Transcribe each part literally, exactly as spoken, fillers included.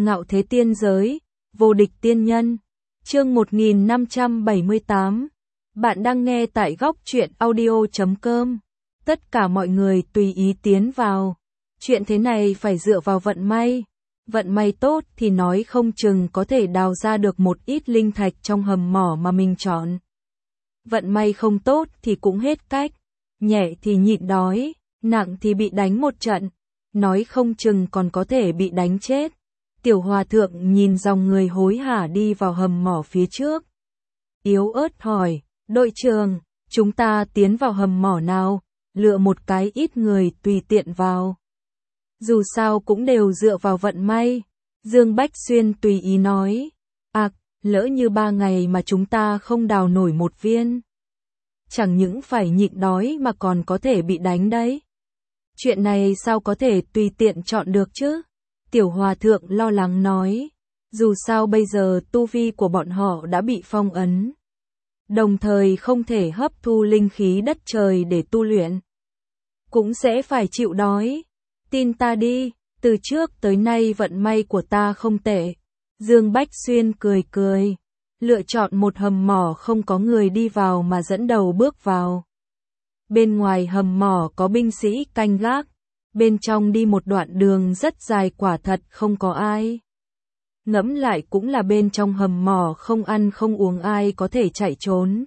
Ngạo thế tiên giới, vô địch tiên nhân. Chương một nghìn năm trăm bảy mươi tám. Bạn đang nghe tại góc truyện audio chấm com. Tất cả mọi người tùy ý tiến vào. Chuyện thế này phải dựa vào vận may. Vận may tốt thì nói không chừng có thể đào ra được một ít linh thạch trong hầm mỏ mà mình chọn. Vận may không tốt thì cũng hết cách. Nhẹ thì nhịn đói, nặng thì bị đánh một trận. Nói không chừng còn có thể bị đánh chết. Tiểu hòa thượng nhìn dòng người hối hả đi vào hầm mỏ phía trước. Yếu ớt hỏi, đội trưởng, chúng ta tiến vào hầm mỏ nào, lựa một cái ít người tùy tiện vào. Dù sao cũng đều dựa vào vận may. Dương Bách Xuyên tùy ý nói, à, lỡ như ba ngày mà chúng ta không đào nổi một viên. Chẳng những phải nhịn đói mà còn có thể bị đánh đấy. Chuyện này sao có thể tùy tiện chọn được chứ? Tiểu hòa thượng lo lắng nói, dù sao bây giờ tu vi của bọn họ đã bị phong ấn. Đồng thời không thể hấp thu linh khí đất trời để tu luyện. Cũng sẽ phải chịu đói. Tin ta đi, từ trước tới nay vận may của ta không tệ. Dương Bách Xuyên cười cười. Lựa chọn một hầm mỏ không có người đi vào mà dẫn đầu bước vào. Bên ngoài hầm mỏ có binh sĩ canh gác. Bên trong đi một đoạn đường rất dài quả thật không có ai. Ngẫm lại cũng là bên trong hầm mỏ không ăn không uống ai có thể chạy trốn.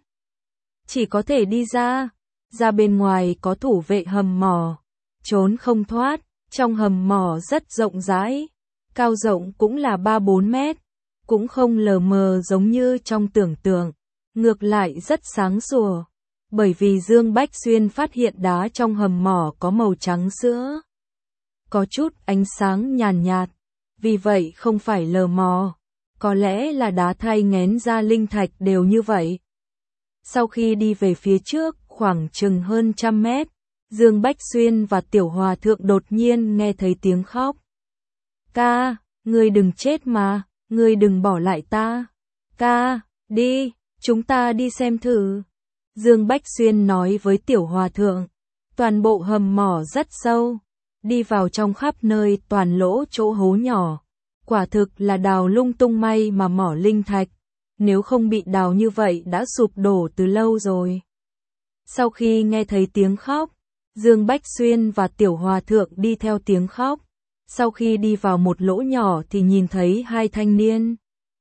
Chỉ có thể đi ra. Ra bên ngoài có thủ vệ hầm mỏ. Trốn không thoát. Trong hầm mỏ rất rộng rãi. Cao rộng cũng là ba bốn mét. Cũng không lờ mờ giống như trong tưởng tượng. Ngược lại rất sáng sủa. Bởi vì Dương Bách Xuyên phát hiện đá trong hầm mỏ có màu trắng sữa. Có chút ánh sáng nhàn nhạt. Vì vậy không phải lờ mờ. Có lẽ là đá thay ngén ra linh thạch đều như vậy. Sau khi đi về phía trước khoảng chừng hơn trăm mét. Dương Bách Xuyên và Tiểu Hòa Thượng đột nhiên nghe thấy tiếng khóc. Ca, ngươi đừng chết mà, ngươi đừng bỏ lại ta. Ca, đi, chúng ta đi xem thử. Dương Bách Xuyên nói với Tiểu Hòa Thượng. Toàn bộ hầm mỏ rất sâu. Đi vào trong khắp nơi toàn lỗ chỗ hố nhỏ. Quả thực là đào lung tung may mà mỏ linh thạch. Nếu không bị đào như vậy đã sụp đổ từ lâu rồi. Sau khi nghe thấy tiếng khóc, Dương Bách Xuyên và Tiểu Hòa Thượng đi theo tiếng khóc. Sau khi đi vào một lỗ nhỏ thì nhìn thấy hai thanh niên.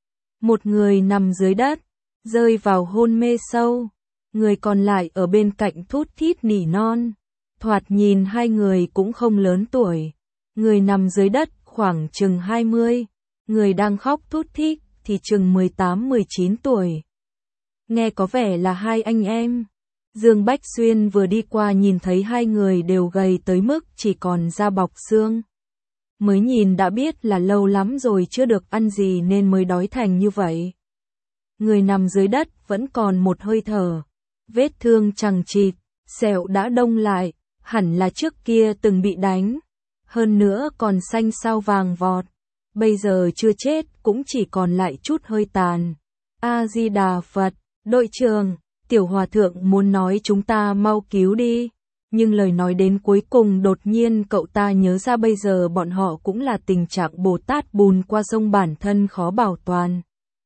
Một người nằm dưới đất, rơi vào hôn mê sâu. Người còn lại ở bên cạnh thút thít nỉ non. Thoạt nhìn hai người cũng không lớn tuổi. Người nằm dưới đất khoảng chừng hai mươi. Người đang khóc thút thít thì chừng mười tám mười chín tuổi. Nghe có vẻ là hai anh em. Dương Bách Xuyên vừa đi qua nhìn thấy hai người đều gầy tới mức chỉ còn da bọc xương. Mới nhìn đã biết là lâu lắm rồi chưa được ăn gì nên mới đói thành như vậy. Người nằm dưới đất vẫn còn một hơi thở. Vết thương chằng chịt, sẹo đã đông lại, hẳn là trước kia từng bị đánh. Hơn nữa còn xanh xao vàng vọt. Bây giờ chưa chết cũng chỉ còn lại chút hơi tàn. A-di-đà Phật, đội trưởng, Tiểu Hòa Thượng muốn nói chúng ta mau cứu đi. Nhưng lời nói đến cuối cùng đột nhiên cậu ta nhớ ra bây giờ bọn họ cũng là tình trạng Bồ Tát bùn qua sông bản thân khó bảo toàn.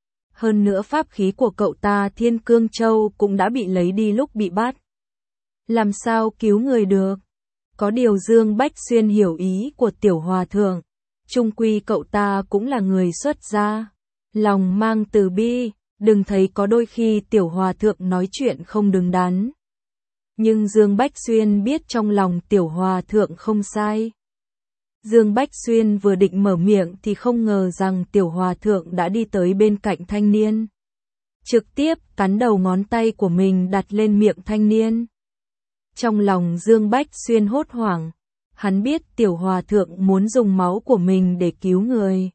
Hơn nữa pháp khí của cậu ta Thiên Cương Châu cũng đã bị lấy đi lúc bị bắt. Làm sao cứu người được? Có điều Dương Bách Xuyên hiểu ý của Tiểu Hòa Thượng. Chung quy cậu ta cũng là người xuất gia. Lòng mang từ bi, đừng thấy có đôi khi Tiểu Hòa Thượng nói chuyện không đứng đắn. Nhưng Dương Bách Xuyên biết trong lòng Tiểu Hòa Thượng không sai. Dương Bách Xuyên vừa định mở miệng thì không ngờ rằng Tiểu Hòa Thượng đã đi tới bên cạnh thanh niên. Trực tiếp cắn đầu ngón tay của mình đặt lên miệng thanh niên. Trong lòng Dương Bách Xuyên hốt hoảng. Hắn biết Tiểu Hòa Thượng muốn dùng máu của mình để cứu người.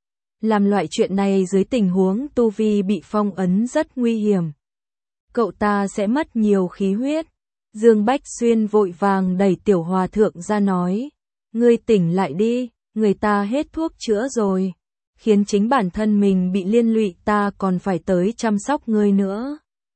Làm loại chuyện này dưới tình huống tu vi bị phong ấn rất nguy hiểm. Cậu ta sẽ mất nhiều khí huyết. Dương Bách Xuyên vội vàng đẩy Tiểu Hòa Thượng ra nói. Ngươi tỉnh lại đi, người ta hết thuốc chữa rồi. Khiến chính bản thân mình bị liên lụy ta còn phải tới chăm sóc ngươi nữa.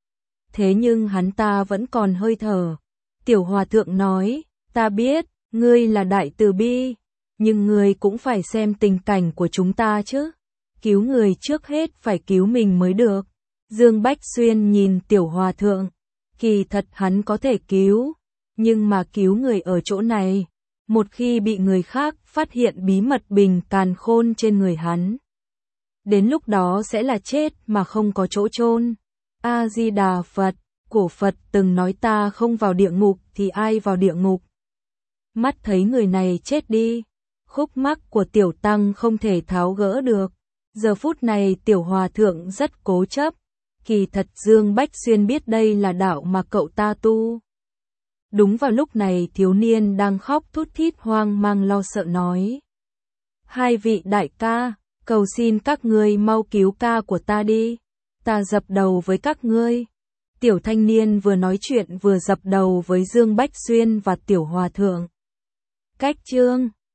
Thế nhưng hắn ta vẫn còn hơi thở. Tiểu Hòa Thượng nói, ta biết, ngươi là đại từ bi. Nhưng ngươi cũng phải xem tình cảnh của chúng ta chứ. Cứu người trước hết phải cứu mình mới được. Dương Bách Xuyên nhìn Tiểu Hòa Thượng. Kỳ thật hắn có thể cứu. Nhưng mà cứu người ở chỗ này. Một khi bị người khác phát hiện bí mật bình càn khôn trên người hắn. Đến lúc đó sẽ là chết mà không có chỗ chôn. A-di-đà Phật. Cổ Phật từng nói ta không vào địa ngục thì ai vào địa ngục. Mắt thấy người này chết đi. Khúc mắc của Tiểu Tăng không thể tháo gỡ được. Giờ phút này Tiểu Hòa Thượng rất cố chấp. Kỳ thật Dương Bách Xuyên biết đây là đạo mà cậu ta tu. Đúng vào lúc này thiếu niên đang khóc thút thít hoang mang lo sợ nói. Hai vị đại ca, cầu xin các ngươi mau cứu ca của ta đi. Ta dập đầu với các ngươi. Tiểu thanh niên vừa nói chuyện vừa dập đầu với Dương Bách Xuyên và Tiểu Hòa Thượng. Cách chương